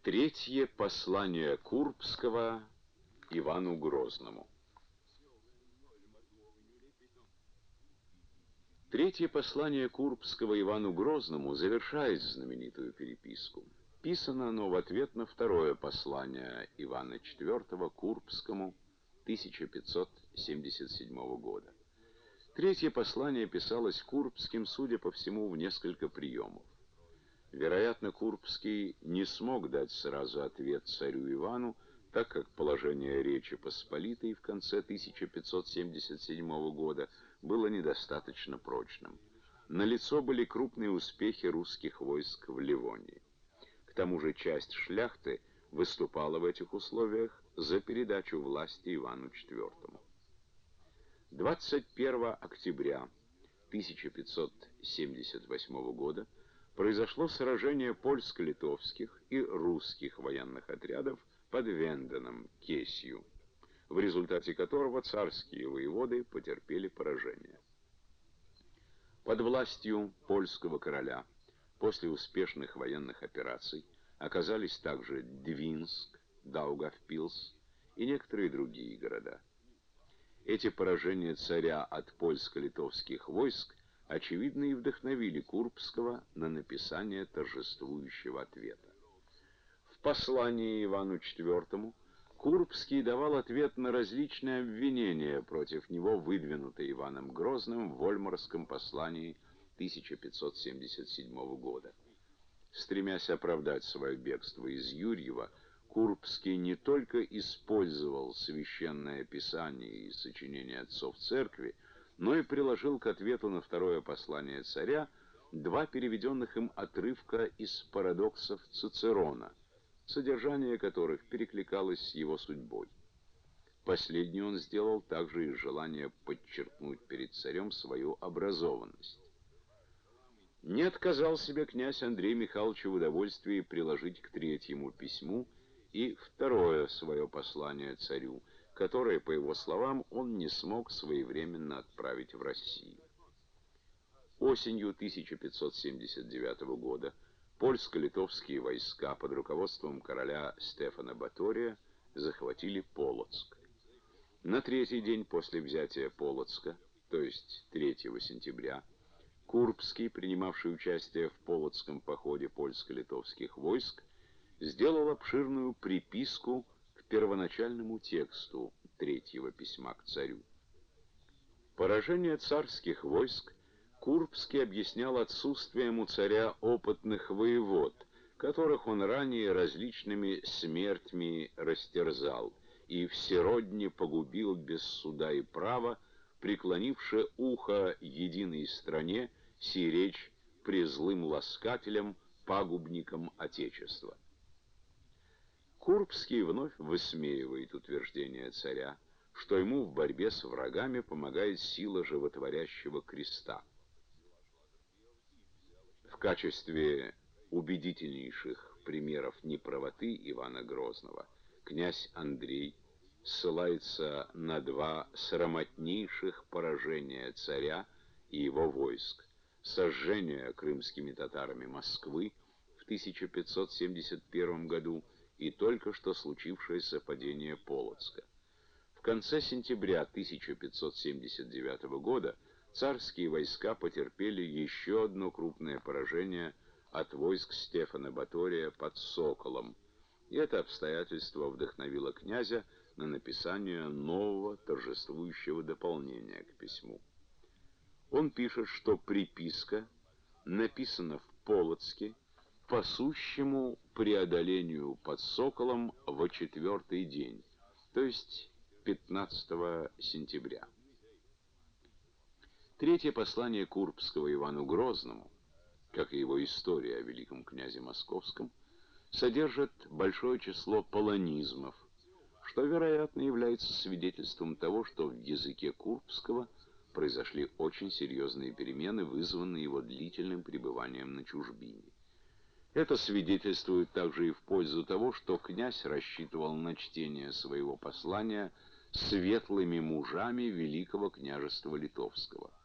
Третье послание Курбского Ивану Грозному. Третье послание Курбского Ивану Грозному завершает знаменитую переписку. Писано оно в ответ на второе послание Ивана IV Курбскому 1577 года. Третье послание писалось Курбским, судя по всему, в несколько приемов. Вероятно, Курбский не смог дать сразу ответ царю Ивану, так как положение Речи Посполитой в конце 1577 года было недостаточно прочным. Налицо были крупные успехи русских войск в Ливонии. К тому же часть шляхты выступала в этих условиях за передачу власти Ивану IV. 21 октября 1578 года произошло сражение польско-литовских и русских военных отрядов под Венденом, Кесью, в результате которого царские воеводы потерпели поражение. Под властью польского короля после успешных военных операций оказались также Двинск, Даугавпилс и некоторые другие города. Эти поражения царя от польско-литовских войск очевидно и вдохновили Курбского на написание торжествующего ответа. В послании Ивану IV Курбский давал ответ на различные обвинения против него, выдвинутые Иваном Грозным в Вольмарском послании 1577 года. Стремясь оправдать свое бегство из Юрьева, Курбский не только использовал священное писание и сочинения отцов церкви, но и приложил к ответу на второе послание царя два переведенных им отрывка из парадоксов Цицерона, содержание которых перекликалось с его судьбой. Последний он сделал также из желания подчеркнуть перед царем свою образованность. Не отказал себе князь Андрей Михайлович в удовольствии приложить к третьему письму и второе свое послание царю, которое, по его словам, он не смог своевременно отправить в Россию. Осенью 1579 года польско-литовские войска под руководством короля Стефана Батория захватили Полоцк. На третий день после взятия Полоцка, то есть 3 сентября, Курбский, принимавший участие в Полоцком походе польско-литовских войск, сделал обширную приписку к первоначальному тексту третьего письма к царю. Поражение царских войск Курбский объяснял отсутствием у царя опытных воевод, которых он ранее различными смертьми растерзал, и всеродне погубил без суда и права, преклонивши ухо единой стране, сей речь презлым ласкателям, пагубникам Отечества. Курбский вновь высмеивает утверждение царя, что ему в борьбе с врагами помогает сила животворящего креста. В качестве убедительнейших примеров неправоты Ивана Грозного князь Андрей ссылается на два срамотнейших поражения царя и его войск: сожжение крымскими татарами Москвы в 1571 году и только что случившееся падение Полоцка. В конце сентября 1579 года царские войска потерпели еще одно крупное поражение от войск Стефана Батория под Соколом, и это обстоятельство вдохновило князя на написание нового торжествующего дополнения к письму. Он пишет, что приписка написана в Полоцке по сущему преодолению под Соколом во 4-й день, то есть 15 сентября. Третье послание Курбского Ивану Грозному, как и его история о великом князе Московском, содержит большое число полонизмов, что, вероятно, является свидетельством того, что в языке Курбского произошли очень серьезные перемены, вызванные его длительным пребыванием на чужбине. Это свидетельствует также и в пользу того, что князь рассчитывал на чтение своего послания светлыми мужами Великого княжества Литовского.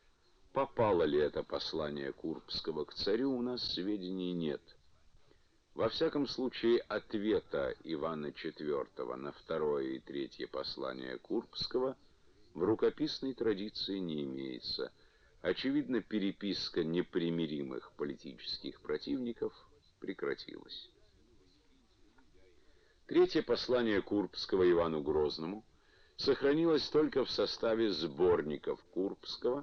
Попало ли это послание Курбского к царю, у нас сведений нет. Во всяком случае, ответа Ивана IV на второе и третье послание Курбского в рукописной традиции не имеется. Очевидно, переписка непримиримых политических противников прекратилась. Третье послание Курбского Ивану Грозному сохранилось только в составе сборников Курбского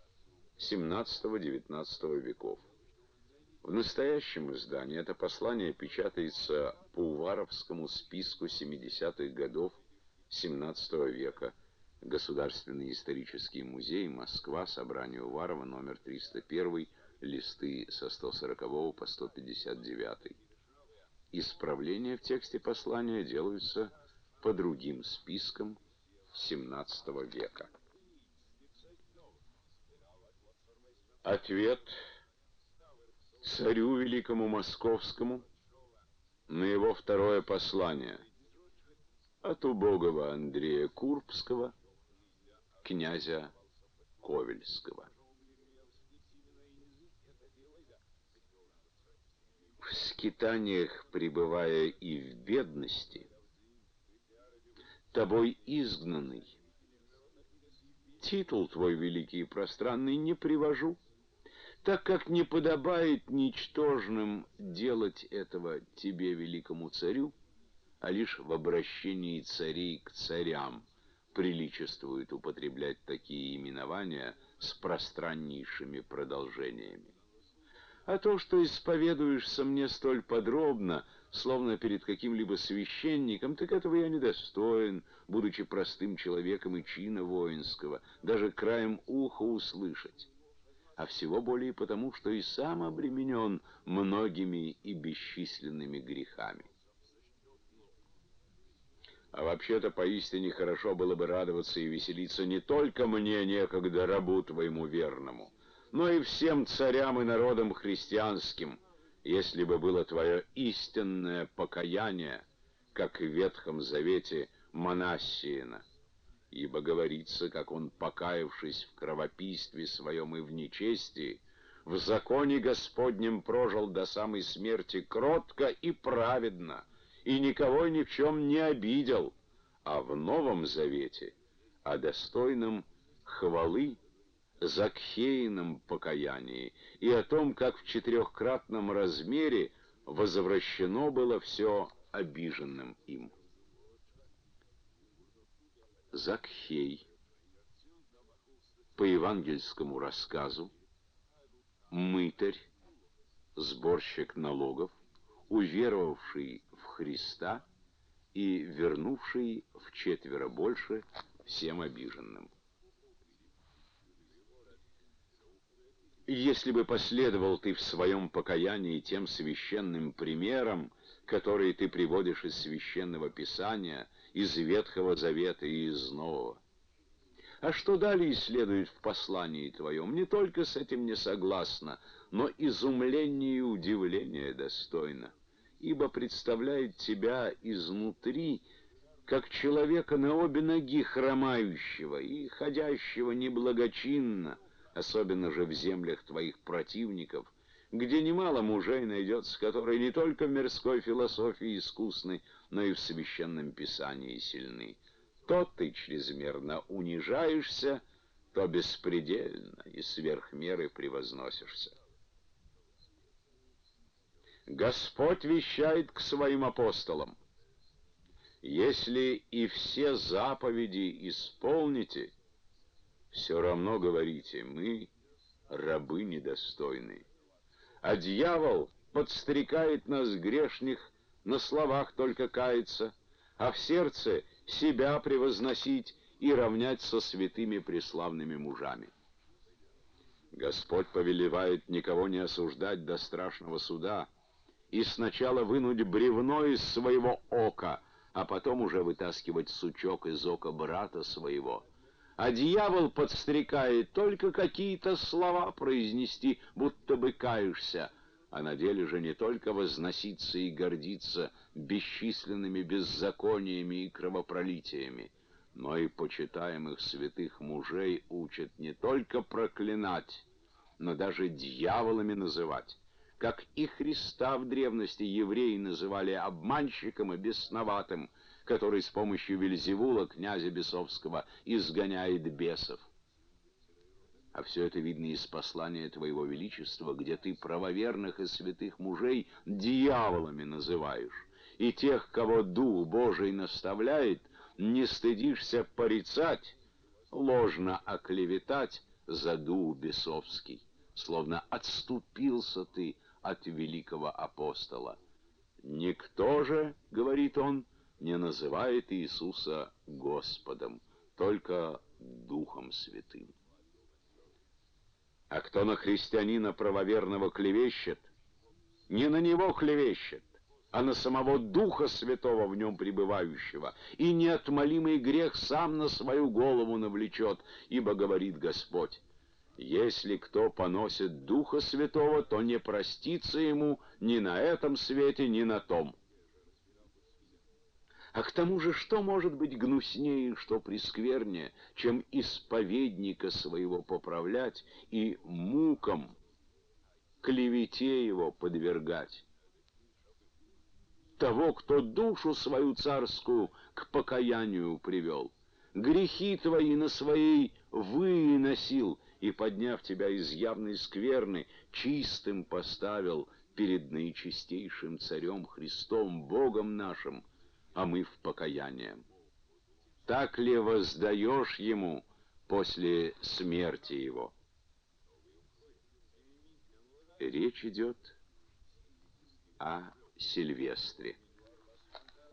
XVII-XIX веков. В настоящем издании это послание печатается по Уваровскому списку 70-х годов XVII века. Государственный исторический музей, Москва, собрание Уварова, номер 301, листы со 140 по 159. Исправления в тексте послания делаются по другим спискам XVII века. Ответ царю великому московскому на его второе послание от убогого Андрея Курбского, князя Ковельского. В скитаниях пребывая и в бедности, тобой изгнанный, титул твой великий и пространный не привожу, так как не подобает ничтожным делать этого тебе, великому царю, а лишь в обращении царей к царям приличествует употреблять такие именования с пространнейшими продолжениями. А то, что исповедуешься мне столь подробно, словно перед каким-либо священником, так этого я недостоин, будучи простым человеком и чина воинского, даже краем уха услышать. А всего более потому, что и сам обременен многими и бесчисленными грехами. А вообще-то поистине хорошо было бы радоваться и веселиться не только мне, некогда рабу твоему верному, но и всем царям и народам христианским, если бы было твое истинное покаяние, как в Ветхом Завете Манассиина. Ибо говорится, как он, покаявшись в кровопийстве своем и в нечестии, в законе Господнем прожил до самой смерти кротко и праведно, и никого ни в чем не обидел, а в Новом Завете о достойном хвалы Закхейном покаянии и о том, как в 4-кратном размере возвращено было все обиженным им. Закхей, по евангельскому рассказу, мытарь, сборщик налогов, уверовавший в Христа и вернувший вчетверо больше всем обиженным. Если бы последовал ты в своем покаянии тем священным примерам, которые ты приводишь из Священного Писания, из Ветхого Завета и из Нового. А что далее следует в послании твоем, не только с этим не согласно, но изумление и удивление достойно, ибо представляет тебя изнутри, как человека на обе ноги хромающего и ходящего неблагочинно, особенно же в землях твоих противников, где немало мужей найдется, которые не только в мирской философии искусны, но и в священном писании сильны. То ты чрезмерно унижаешься, то беспредельно и сверх меры превозносишься. Господь вещает к своим апостолам: если и все заповеди исполните, все равно говорите: мы рабы недостойные. А дьявол подстрекает нас, грешных, на словах только каяться, а в сердце себя превозносить и равнять со святыми преславными мужами. Господь повелевает никого не осуждать до страшного суда и сначала вынуть бревно из своего ока, а потом уже вытаскивать сучок из ока брата своего. А дьявол подстрекает только какие-то слова произнести, будто бы каешься, а на деле же не только возноситься и гордиться бесчисленными беззакониями и кровопролитиями, но и почитаемых святых мужей учат не только проклинать, но даже дьяволами называть, как и Христа в древности евреи называли обманщиком и бесноватым, который с помощью Вельзевула, князя бесовского, изгоняет бесов. А все это видно из послания Твоего Величества, где Ты правоверных и святых мужей дьяволами называешь, и тех, кого Дух Божий наставляет, не стыдишься порицать, ложно оклеветать за дух бесовский, словно отступился Ты от великого апостола. «Никто же, — говорит он, — не называет Иисуса Господом, только Духом Святым». А кто на христианина правоверного клевещет, не на него клевещет, а на самого Духа Святого в нем пребывающего, и неотмолимый грех сам на свою голову навлечет, ибо говорит Господь: «Если кто поносит Духа Святого, то не простится ему ни на этом свете, ни на том». А к тому же, что может быть гнуснее, что пресквернее, чем исповедника своего поправлять и мукам, клевете его подвергать? Того, кто душу свою царскую к покаянию привел, грехи твои на своей выносил и, подняв тебя из явной скверны, чистым поставил перед наичистейшим Царем Христом, Богом нашим, омыв покаянием. Так ли воздаешь Ему после смерти Его? Речь идет о Сильвестре.